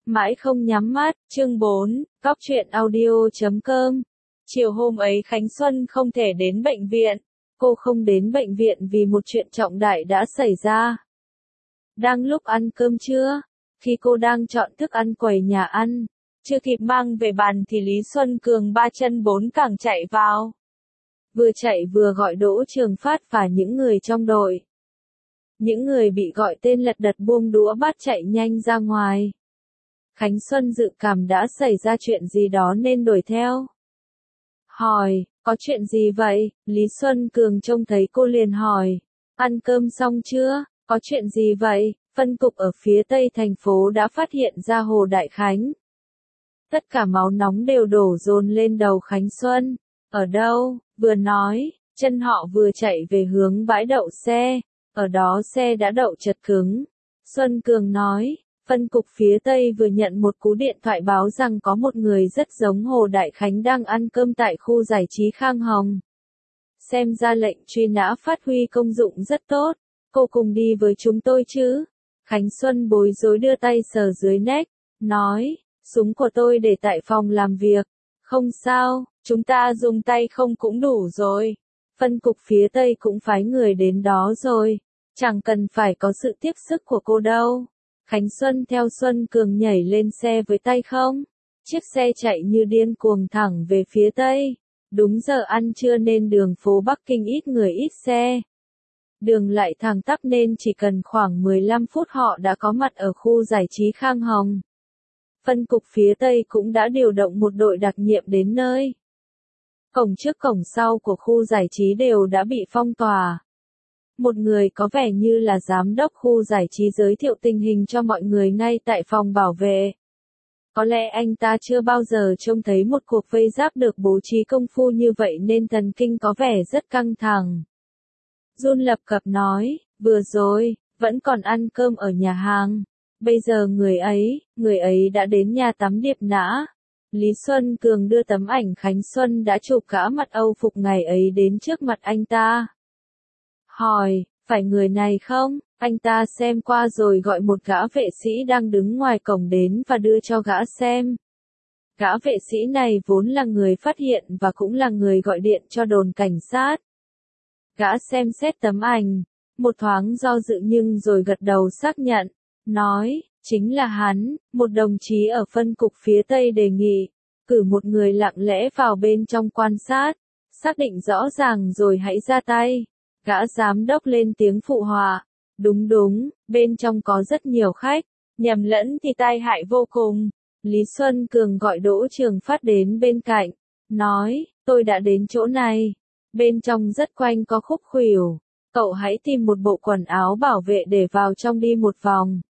Mãi không nhắm mắt, chương 4, Cóc truyện audio.com. Chiều hôm ấy Khánh Xuân không thể đến bệnh viện. Cô không đến bệnh viện vì một chuyện trọng đại đã xảy ra. Đang lúc ăn cơm trưa, khi cô đang chọn thức ăn quầy nhà ăn, chưa kịp mang về bàn thì Lý Xuân Cường ba chân bốn cẳng chạy vào. Vừa chạy vừa gọi Đỗ Trường Phát và những người trong đội. Những người bị gọi tên lật đật buông đũa bát chạy nhanh ra ngoài. Khánh Xuân dự cảm đã xảy ra chuyện gì đó nên đuổi theo. Hỏi, có chuyện gì vậy? Lý Xuân Cường trông thấy cô liền hỏi. Ăn cơm xong chưa? Có chuyện gì vậy? Phân cục ở phía tây thành phố đã phát hiện ra Hồ Đại Khánh. Tất cả máu nóng đều đổ dồn lên đầu Khánh Xuân. Ở đâu? Vừa nói, chân họ vừa chạy về hướng bãi đậu xe. Ở đó xe đã đậu chật cứng. Xuân Cường nói, phân cục phía Tây vừa nhận một cú điện thoại báo rằng có một người rất giống Hồ Đại Khánh đang ăn cơm tại khu giải trí Khang Hồng. Xem ra lệnh truy nã phát huy công dụng rất tốt. Cô cùng đi với chúng tôi chứ? Khánh Xuân bối rối đưa tay sờ dưới nách, nói, súng của tôi để tại phòng làm việc. Không sao, chúng ta dùng tay không cũng đủ rồi. Phân cục phía Tây cũng phái người đến đó rồi. Chẳng cần phải có sự tiếp sức của cô đâu. Khánh Xuân theo Xuân Cường nhảy lên xe với tay không. Chiếc xe chạy như điên cuồng thẳng về phía Tây. Đúng giờ ăn trưa nên đường phố Bắc Kinh ít người ít xe. Đường lại thẳng tắp nên chỉ cần khoảng 15 phút họ đã có mặt ở khu giải trí Khang Hồng. Phân cục phía Tây cũng đã điều động một đội đặc nhiệm đến nơi. Cổng trước cổng sau của khu giải trí đều đã bị phong tỏa. Một người có vẻ như là giám đốc khu giải trí giới thiệu tình hình cho mọi người ngay tại phòng bảo vệ. Có lẽ anh ta chưa bao giờ trông thấy một cuộc vây giáp được bố trí công phu như vậy nên thần kinh có vẻ rất căng thẳng. Jun lập cập nói, vừa rồi, vẫn còn ăn cơm ở nhà hàng. Bây giờ người ấy đã đến nhà tắm Điệp Nã. Lý Xuân Cường đưa tấm ảnh Khánh Xuân đã chụp cả mặt Âu phục ngày ấy đến trước mặt anh ta. Hỏi, phải người này không? Anh ta xem qua rồi gọi một gã vệ sĩ đang đứng ngoài cổng đến và đưa cho gã xem. Gã vệ sĩ này vốn là người phát hiện và cũng là người gọi điện cho đồn cảnh sát. Gã xem xét tấm ảnh, một thoáng do dự nhưng rồi gật đầu xác nhận, nói, chính là hắn. Một đồng chí ở phân cục phía Tây đề nghị, cử một người lặng lẽ vào bên trong quan sát, xác định rõ ràng rồi hãy ra tay. Gã giám đốc lên tiếng phụ họa, đúng, bên trong có rất nhiều khách, nhầm lẫn thì tai hại vô cùng. Lý Xuân Cường gọi Đỗ Trường Phát đến bên cạnh, nói, tôi đã đến chỗ này, bên trong rất quanh có khúc khuỷu, cậu hãy tìm một bộ quần áo bảo vệ để vào trong đi một vòng.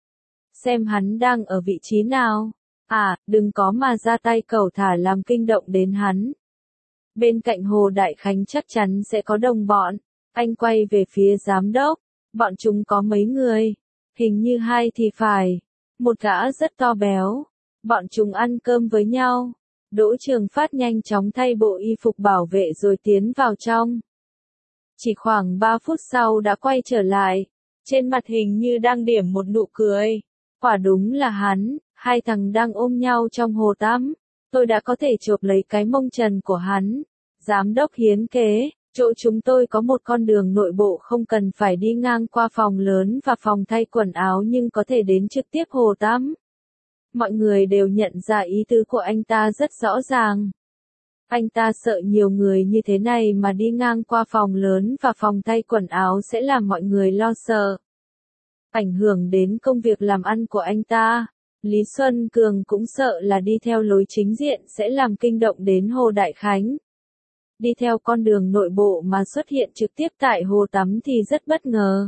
Xem hắn đang ở vị trí nào, đừng có mà ra tay cẩu thả làm kinh động đến hắn. Bên cạnh Hồ Đại Khánh chắc chắn sẽ có đồng bọn. Anh quay về phía giám đốc, bọn chúng có mấy người, hình như 2 thì phải, một gã rất to béo, bọn chúng ăn cơm với nhau. Đỗ Trường Phát nhanh chóng thay bộ y phục bảo vệ rồi tiến vào trong. Chỉ khoảng 3 phút sau đã quay trở lại, trên mặt hình như đang điểm một nụ cười. Quả đúng là hắn, 2 thằng đang ôm nhau trong hồ tắm, tôi đã có thể chộp lấy cái mông trần của hắn. Giám đốc hiến kế. Chỗ chúng tôi có một con đường nội bộ không cần phải đi ngang qua phòng lớn và phòng thay quần áo nhưng có thể đến trực tiếp hồ tắm. Mọi người đều nhận ra ý tứ của anh ta rất rõ ràng. Anh ta sợ nhiều người như thế này mà đi ngang qua phòng lớn và phòng thay quần áo sẽ làm mọi người lo sợ. Ảnh hưởng đến công việc làm ăn của anh ta. Lý Xuân Cường cũng sợ là đi theo lối chính diện sẽ làm kinh động đến Hồ Đại Khánh. Đi theo con đường nội bộ mà xuất hiện trực tiếp tại hồ tắm thì rất bất ngờ.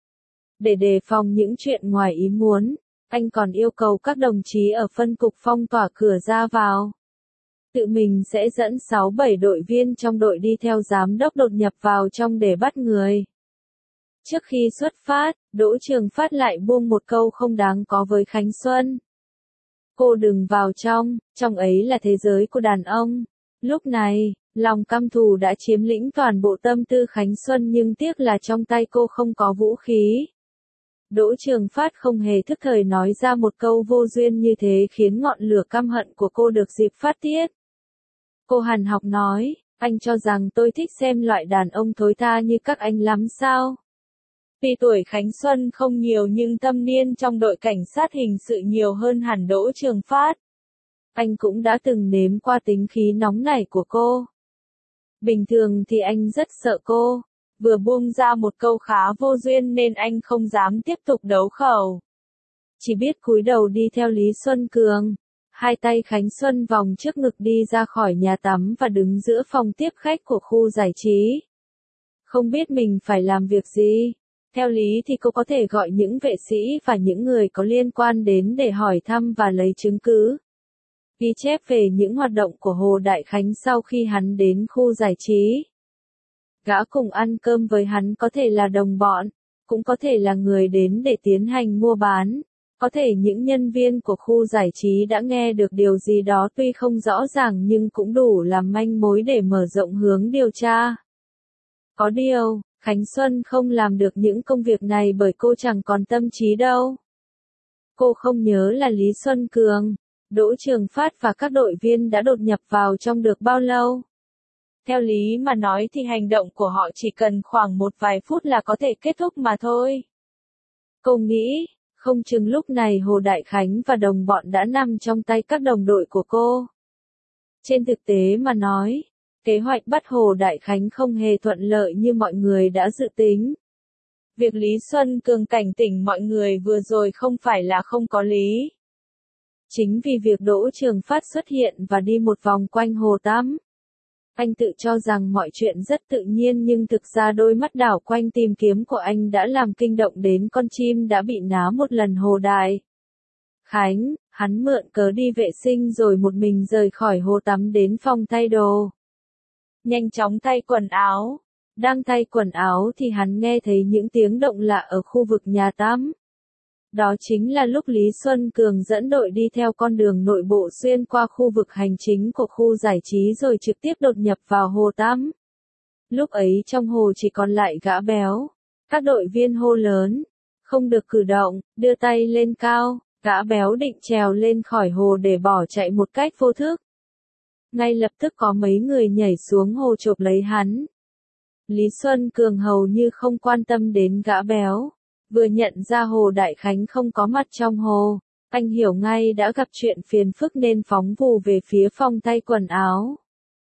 Để đề phòng những chuyện ngoài ý muốn, anh còn yêu cầu các đồng chí ở phân cục phong tỏa cửa ra vào. Tự mình sẽ dẫn 6-7 đội viên trong đội đi theo giám đốc đột nhập vào trong để bắt người. Trước khi xuất phát, Đỗ Trường Phát lại buông một câu không đáng có với Khánh Xuân. Cô đừng vào trong ấy là thế giới của đàn ông. Lúc này, lòng căm thù đã chiếm lĩnh toàn bộ tâm tư Khánh Xuân nhưng tiếc là trong tay cô không có vũ khí. Đỗ Trường Phát không hề thức thời nói ra một câu vô duyên như thế khiến ngọn lửa căm hận của cô được dịp phát tiết. Cô hằn học nói, anh cho rằng tôi thích xem loại đàn ông thối tha như các anh lắm sao? Tuy tuổi Khánh Xuân không nhiều nhưng thâm niên trong đội cảnh sát hình sự nhiều hơn hẳn Đỗ Trường Phát. Anh cũng đã từng nếm qua tính khí nóng nảy của cô. Bình thường thì anh rất sợ cô. Vừa buông ra một câu khá vô duyên nên anh không dám tiếp tục đấu khẩu. Chỉ biết cúi đầu đi theo Lý Xuân Cường. Hai tay Khánh Xuân vòng trước ngực đi ra khỏi nhà tắm và đứng giữa phòng tiếp khách của khu giải trí. Không biết mình phải làm việc gì. Theo lý thì cô có thể gọi những vệ sĩ và những người có liên quan đến để hỏi thăm và lấy chứng cứ. Ghi chép về những hoạt động của Hồ Đại Khánh sau khi hắn đến khu giải trí. Gã cùng ăn cơm với hắn có thể là đồng bọn, cũng có thể là người đến để tiến hành mua bán, có thể những nhân viên của khu giải trí đã nghe được điều gì đó tuy không rõ ràng nhưng cũng đủ làm manh mối để mở rộng hướng điều tra. Có điều, Khánh Xuân không làm được những công việc này bởi cô chẳng còn tâm trí đâu. Cô không nhớ là Lý Xuân Cường, Đỗ Trường Phát và các đội viên đã đột nhập vào trong được bao lâu. Theo lý mà nói thì hành động của họ chỉ cần khoảng một vài phút là có thể kết thúc mà thôi. Cô nghĩ, không chừng lúc này Hồ Đại Khánh và đồng bọn đã nằm trong tay các đồng đội của cô. Trên thực tế mà nói, kế hoạch bắt Hồ Đại Khánh không hề thuận lợi như mọi người đã dự tính. Việc Lý Xuân Cường cảnh tỉnh mọi người vừa rồi không phải là không có lý. Chính vì việc Đỗ Trường Phát xuất hiện và đi một vòng quanh hồ tắm. Anh tự cho rằng mọi chuyện rất tự nhiên nhưng thực ra đôi mắt đảo quanh tìm kiếm của anh đã làm kinh động đến con chim đã bị ná một lần Hồ Đại Khánh. Hắn mượn cớ đi vệ sinh rồi một mình rời khỏi hồ tắm đến phòng thay đồ. Nhanh chóng thay quần áo. Đang thay quần áo thì hắn nghe thấy những tiếng động lạ ở khu vực nhà tắm. Đó chính là lúc Lý Xuân Cường dẫn đội đi theo con đường nội bộ xuyên qua khu vực hành chính của khu giải trí rồi trực tiếp đột nhập vào hồ tắm. Lúc ấy trong hồ chỉ còn lại gã béo. Các đội viên hô lớn, không được cử động, đưa tay lên cao, gã béo định trèo lên khỏi hồ để bỏ chạy một cách vô thức. Ngay lập tức có mấy người nhảy xuống hồ chộp lấy hắn. Lý Xuân Cường hầu như không quan tâm đến gã béo. Vừa nhận ra Hồ Đại Khánh không có mặt trong hồ, anh hiểu ngay đã gặp chuyện phiền phức nên phóng vù về phía phòng thay quần áo.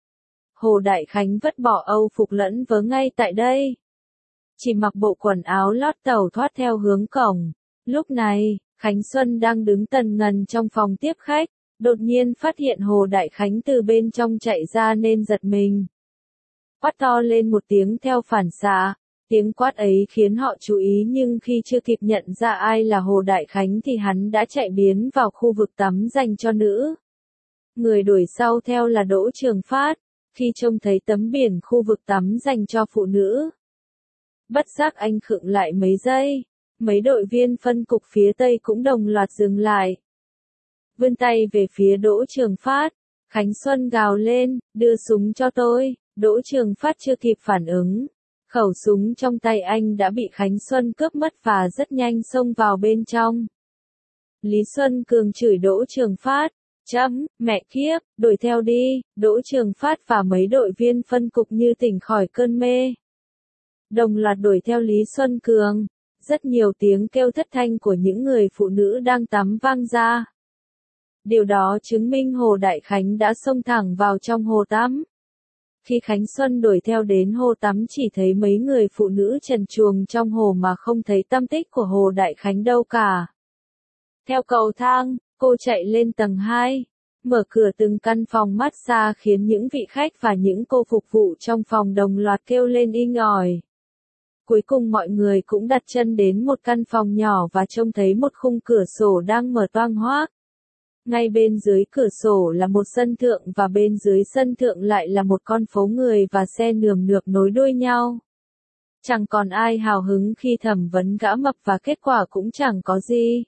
Hồ Đại Khánh vứt bỏ âu phục lẫn vớ ngay tại đây. Chỉ mặc bộ quần áo lót tàu thoát theo hướng cổng. Lúc này, Khánh Xuân đang đứng tần ngần trong phòng tiếp khách, đột nhiên phát hiện Hồ Đại Khánh từ bên trong chạy ra nên giật mình. Quát to lên một tiếng theo phản xạ. Tiếng quát ấy khiến họ chú ý nhưng khi chưa kịp nhận ra ai là Hồ Đại Khánh thì hắn đã chạy biến vào khu vực tắm dành cho nữ. Người đuổi sau theo là Đỗ Trường Phát, khi trông thấy tấm biển khu vực tắm dành cho phụ nữ. Bất giác anh khựng lại mấy giây, mấy đội viên phân cục phía Tây cũng đồng loạt dừng lại. Vươn tay về phía Đỗ Trường Phát, Khánh Xuân gào lên, đưa súng cho tôi, Đỗ Trường Phát chưa kịp phản ứng. Khẩu súng trong tay anh đã bị Khánh Xuân cướp mất và rất nhanh xông vào bên trong. Lý Xuân Cường chửi Đỗ Trường Phát, mẹ kiếp, đuổi theo đi, Đỗ Trường Phát và mấy đội viên phân cục như tỉnh khỏi cơn mê. Đồng loạt đuổi theo Lý Xuân Cường, rất nhiều tiếng kêu thất thanh của những người phụ nữ đang tắm vang ra. Điều đó chứng minh Hồ Đại Khánh đã xông thẳng vào trong hồ tắm. Khi Khánh Xuân đuổi theo đến hồ tắm chỉ thấy mấy người phụ nữ trần truồng trong hồ mà không thấy tăm tích của Hồ Đại Khánh đâu cả. Theo cầu thang, cô chạy lên tầng 2, mở cửa từng căn phòng massage khiến những vị khách và những cô phục vụ trong phòng đồng loạt kêu lên inh ỏi. Cuối cùng mọi người cũng đặt chân đến một căn phòng nhỏ và trông thấy một khung cửa sổ đang mở toang hoác. Ngay bên dưới cửa sổ là một sân thượng và bên dưới sân thượng lại là một con phố người và xe nườm nượp nối đuôi nhau. Chẳng còn ai hào hứng khi thẩm vấn gã mập và kết quả cũng chẳng có gì.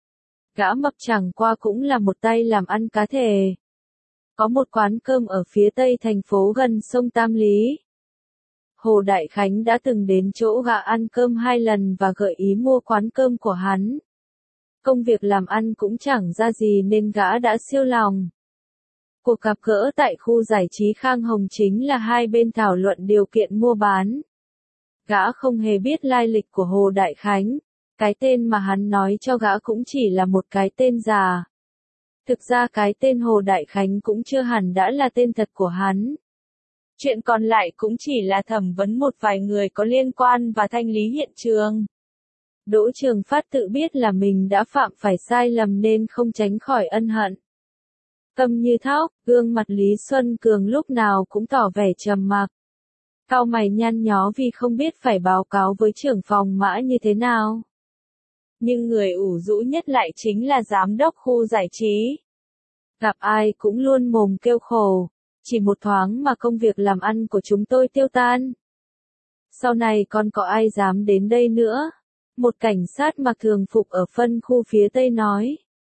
Gã mập chẳng qua cũng là một tay làm ăn cá thể. Có một quán cơm ở phía tây thành phố gần sông Tam Lý. Hồ Đại Khánh đã từng đến chỗ gã ăn cơm 2 lần và gợi ý mua quán cơm của hắn. Công việc làm ăn cũng chẳng ra gì nên gã đã siêu lòng. Cuộc gặp gỡ tại khu giải trí Khang Hồng chính là hai bên thảo luận điều kiện mua bán. Gã không hề biết lai lịch của Hồ Đại Khánh, cái tên mà hắn nói cho gã cũng chỉ là một cái tên giả. Thực ra cái tên Hồ Đại Khánh cũng chưa hẳn đã là tên thật của hắn. Chuyện còn lại cũng chỉ là thẩm vấn một vài người có liên quan và thanh lý hiện trường. Đỗ Trường Phát tự biết là mình đã phạm phải sai lầm nên không tránh khỏi ân hận. Câm như thóc, gương mặt Lý Xuân Cường lúc nào cũng tỏ vẻ trầm mặc. Cau mày nhăn nhó vì không biết phải báo cáo với trưởng phòng Mã như thế nào. Nhưng người ủ rũ nhất lại chính là giám đốc khu giải trí. Gặp ai cũng luôn mồm kêu khổ, chỉ một thoáng mà công việc làm ăn của chúng tôi tiêu tan. Sau này còn có ai dám đến đây nữa? Một cảnh sát mặc thường phục ở phân khu phía Tây nói.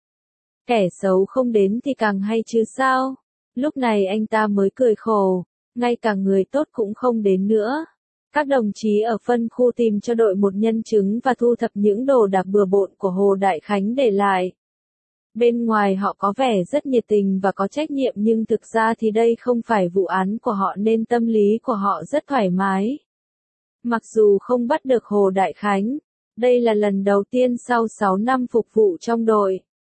Kẻ xấu không đến thì càng hay chứ sao? Lúc này anh ta mới cười khổ, ngay cả người tốt cũng không đến nữa. Các đồng chí ở phân khu tìm cho đội một nhân chứng và thu thập những đồ đạc bừa bộn của Hồ Đại Khánh để lại. Bên ngoài họ có vẻ rất nhiệt tình và có trách nhiệm nhưng thực ra thì đây không phải vụ án của họ nên tâm lý của họ rất thoải mái. Mặc dù không bắt được Hồ Đại Khánh, đây là lần đầu tiên sau 6 năm phục vụ trong đội.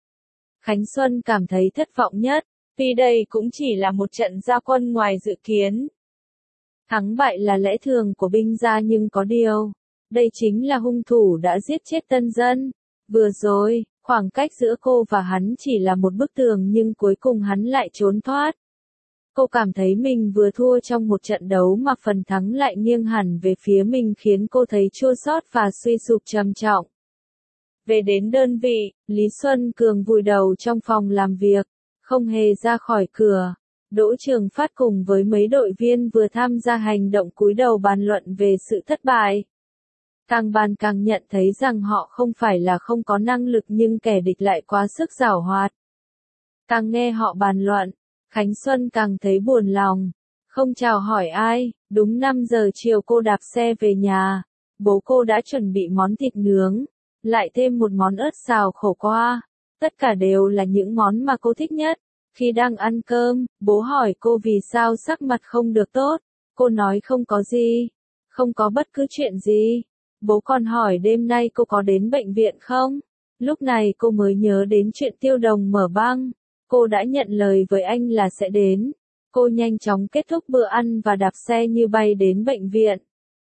Khánh Xuân cảm thấy thất vọng nhất, vì đây cũng chỉ là một trận ra quân ngoài dự kiến. Thắng bại là lẽ thường của binh gia nhưng có điều, đây chính là hung thủ đã giết chết tân dân. Vừa rồi, khoảng cách giữa cô và hắn chỉ là một bức tường nhưng cuối cùng hắn lại trốn thoát. Cô cảm thấy mình vừa thua trong một trận đấu mà phần thắng lại nghiêng hẳn về phía mình khiến cô thấy chua xót và suy sụp trầm trọng. Về đến đơn vị, Lý Xuân Cường vùi đầu trong phòng làm việc, không hề ra khỏi cửa. Đỗ Trường Phát cùng với mấy đội viên vừa tham gia hành động cúi đầu bàn luận về sự thất bại. Càng bàn càng nhận thấy rằng họ không phải là không có năng lực nhưng kẻ địch lại quá sức giảo hoạt. Càng nghe họ bàn luận, Khánh Xuân càng thấy buồn lòng. Không chào hỏi ai, đúng 5 giờ chiều cô đạp xe về nhà. Bố cô đã chuẩn bị món thịt nướng, lại thêm một món ớt xào khổ qua. Tất cả đều là những món mà cô thích nhất. Khi đang ăn cơm, bố hỏi cô vì sao sắc mặt không được tốt. Cô nói không có gì, không có bất cứ chuyện gì. Bố còn hỏi đêm nay cô có đến bệnh viện không? Lúc này cô mới nhớ đến chuyện Tiêu Đồng mở băng. Cô đã nhận lời với anh là sẽ đến. Cô nhanh chóng kết thúc bữa ăn và đạp xe như bay đến bệnh viện.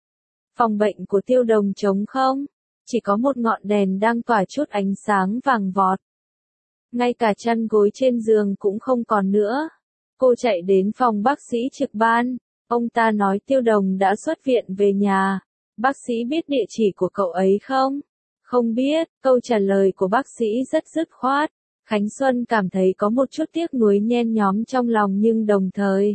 Phòng bệnh của Tiêu Đồng trống không? Chỉ có một ngọn đèn đang tỏa chút ánh sáng vàng vọt. Ngay cả chăn gối trên giường cũng không còn nữa. Cô chạy đến phòng bác sĩ trực ban. Ông ta nói Tiêu Đồng đã xuất viện về nhà. Bác sĩ biết địa chỉ của cậu ấy không? Không biết, câu trả lời của bác sĩ rất dứt khoát. Khánh Xuân cảm thấy có một chút tiếc nuối nhen nhóm trong lòng nhưng đồng thời,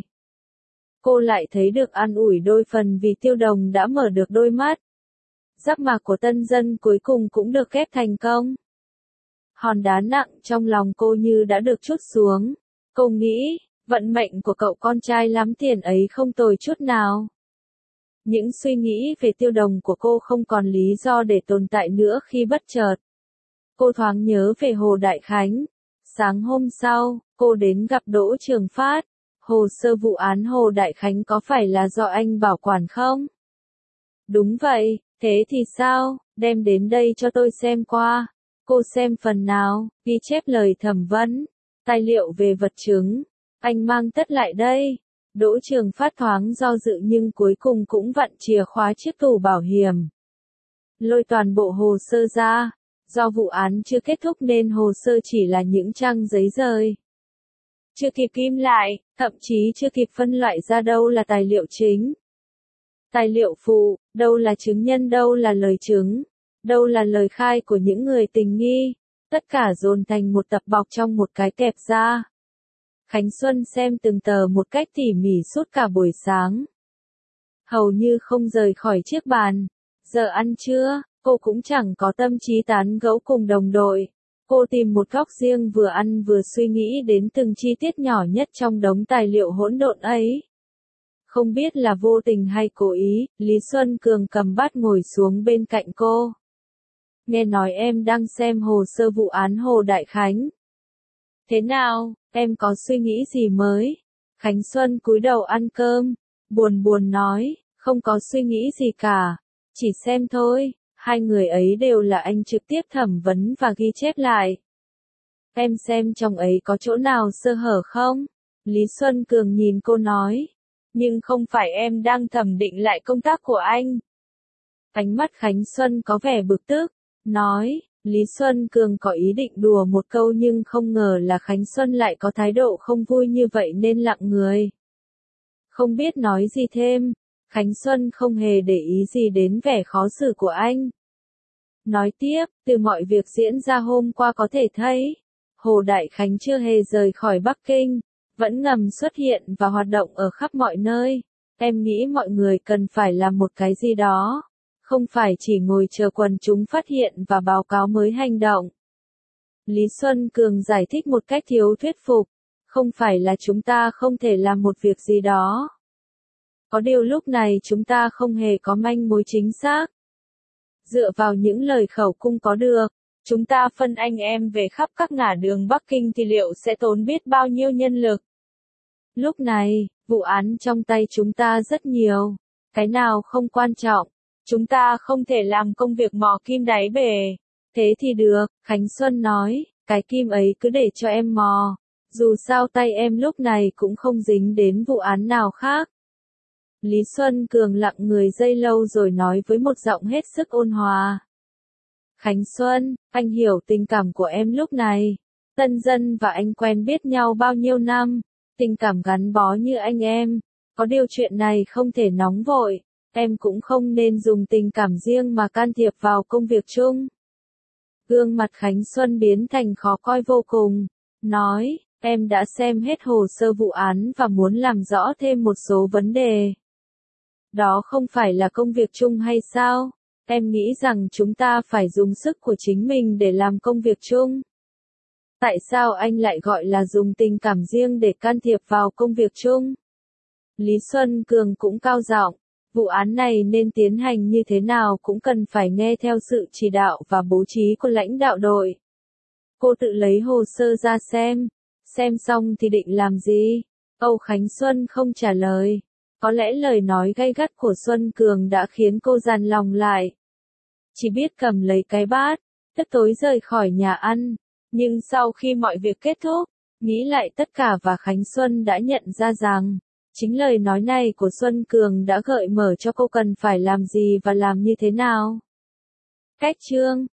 cô lại thấy được an ủi đôi phần vì Tiêu Đồng đã mở được đôi mắt. Giáp mạc của tân dân cuối cùng cũng được ghép thành công. Hòn đá nặng trong lòng cô như đã được trút xuống. Cô nghĩ, vận mệnh của cậu con trai lắm tiền ấy không tồi chút nào. Những suy nghĩ về Tiêu Đồng của cô không còn lý do để tồn tại nữa khi bất chợt. Cô thoáng nhớ về Hồ Đại Khánh. Sáng hôm sau, cô đến gặp Đỗ Trường Phát. Hồ sơ vụ án Hồ Đại Khánh có phải là do anh bảo quản không? Đúng vậy, thế thì sao, đem đến đây cho tôi xem qua. Cô xem phần nào, ghi chép lời thẩm vấn, tài liệu về vật chứng. Anh mang tất lại đây. Đỗ Trường Phát thoáng do dự nhưng cuối cùng cũng vặn chìa khóa chiếc tủ bảo hiểm. Lôi toàn bộ hồ sơ ra. Do vụ án chưa kết thúc nên hồ sơ chỉ là những trang giấy rời. Chưa kịp kim lại, thậm chí chưa kịp phân loại ra đâu là tài liệu chính. Tài liệu phụ, đâu là chứng nhân, đâu là lời chứng, đâu là lời khai của những người tình nghi. Tất cả dồn thành một tập bọc trong một cái kẹp da. Khánh Xuân xem từng tờ một cách tỉ mỉ suốt cả buổi sáng. Hầu như không rời khỏi chiếc bàn. Giờ ăn trưa, cô cũng chẳng có tâm trí tán gẫu cùng đồng đội. Cô tìm một góc riêng vừa ăn vừa suy nghĩ đến từng chi tiết nhỏ nhất trong đống tài liệu hỗn độn ấy. Không biết là vô tình hay cố ý, Lý Xuân Cường cầm bát ngồi xuống bên cạnh cô. Nghe nói em đang xem hồ sơ vụ án Hồ Đại Khánh. Thế nào, em có suy nghĩ gì mới? Khánh Xuân cúi đầu ăn cơm, buồn buồn nói, không có suy nghĩ gì cả, chỉ xem thôi, hai người ấy đều là anh trực tiếp thẩm vấn và ghi chép lại. Em xem trong ấy có chỗ nào sơ hở không? Lý Xuân Cường nhìn cô nói, nhưng không phải em đang thẩm định lại công tác của anh. Ánh mắt Khánh Xuân có vẻ bực tức, nói, Lý Xuân Cường có ý định đùa một câu nhưng không ngờ là Khánh Xuân lại có thái độ không vui như vậy nên lặng người. Không biết nói gì thêm, Khánh Xuân không hề để ý gì đến vẻ khó xử của anh. Nói tiếp, từ mọi việc diễn ra hôm qua có thể thấy, Hồ Đại Khánh chưa hề rời khỏi Bắc Kinh, vẫn ngầm xuất hiện và hoạt động ở khắp mọi nơi. Em nghĩ mọi người cần phải làm một cái gì đó, không phải chỉ ngồi chờ quần chúng phát hiện và báo cáo mới hành động. Lý Xuân Cường giải thích một cách thiếu thuyết phục, không phải là chúng ta không thể làm một việc gì đó. Có điều lúc này chúng ta không hề có manh mối chính xác. Dựa vào những lời khẩu cung có được, chúng ta phân anh em về khắp các ngả đường Bắc Kinh thì liệu sẽ tốn biết bao nhiêu nhân lực. Lúc này, vụ án trong tay chúng ta rất nhiều, cái nào không quan trọng, chúng ta không thể làm công việc mò kim đáy bể. Thế thì được, Khánh Xuân nói, cái kim ấy cứ để cho em mò, dù sao tay em lúc này cũng không dính đến vụ án nào khác. Lý Xuân Cường lặng người giây lâu rồi nói với một giọng hết sức ôn hòa. Khánh Xuân, anh hiểu tình cảm của em lúc này. Tân Dân và anh quen biết nhau bao nhiêu năm, tình cảm gắn bó như anh em. Có điều chuyện này không thể nóng vội, em cũng không nên dùng tình cảm riêng mà can thiệp vào công việc chung. Gương mặt Khánh Xuân biến thành khó coi vô cùng, nói, em đã xem hết hồ sơ vụ án và muốn làm rõ thêm một số vấn đề. Đó không phải là công việc chung hay sao? Em nghĩ rằng chúng ta phải dùng sức của chính mình để làm công việc chung. Tại sao anh lại gọi là dùng tình cảm riêng để can thiệp vào công việc chung? Lý Xuân Cường cũng cao giọng, vụ án này nên tiến hành như thế nào cũng cần phải nghe theo sự chỉ đạo và bố trí của lãnh đạo đội. Cô tự lấy hồ sơ ra xem xong thì định làm gì? Âu Khánh Xuân không trả lời. Có lẽ lời nói gay gắt của Xuân Cường đã khiến cô dằn lòng lại. Chỉ biết cầm lấy cái bát, tức tối rời khỏi nhà ăn. Nhưng sau khi mọi việc kết thúc, nghĩ lại tất cả và Khánh Xuân đã nhận ra rằng, chính lời nói này của Xuân Cường đã gợi mở cho cô cần phải làm gì và làm như thế nào. Cách chương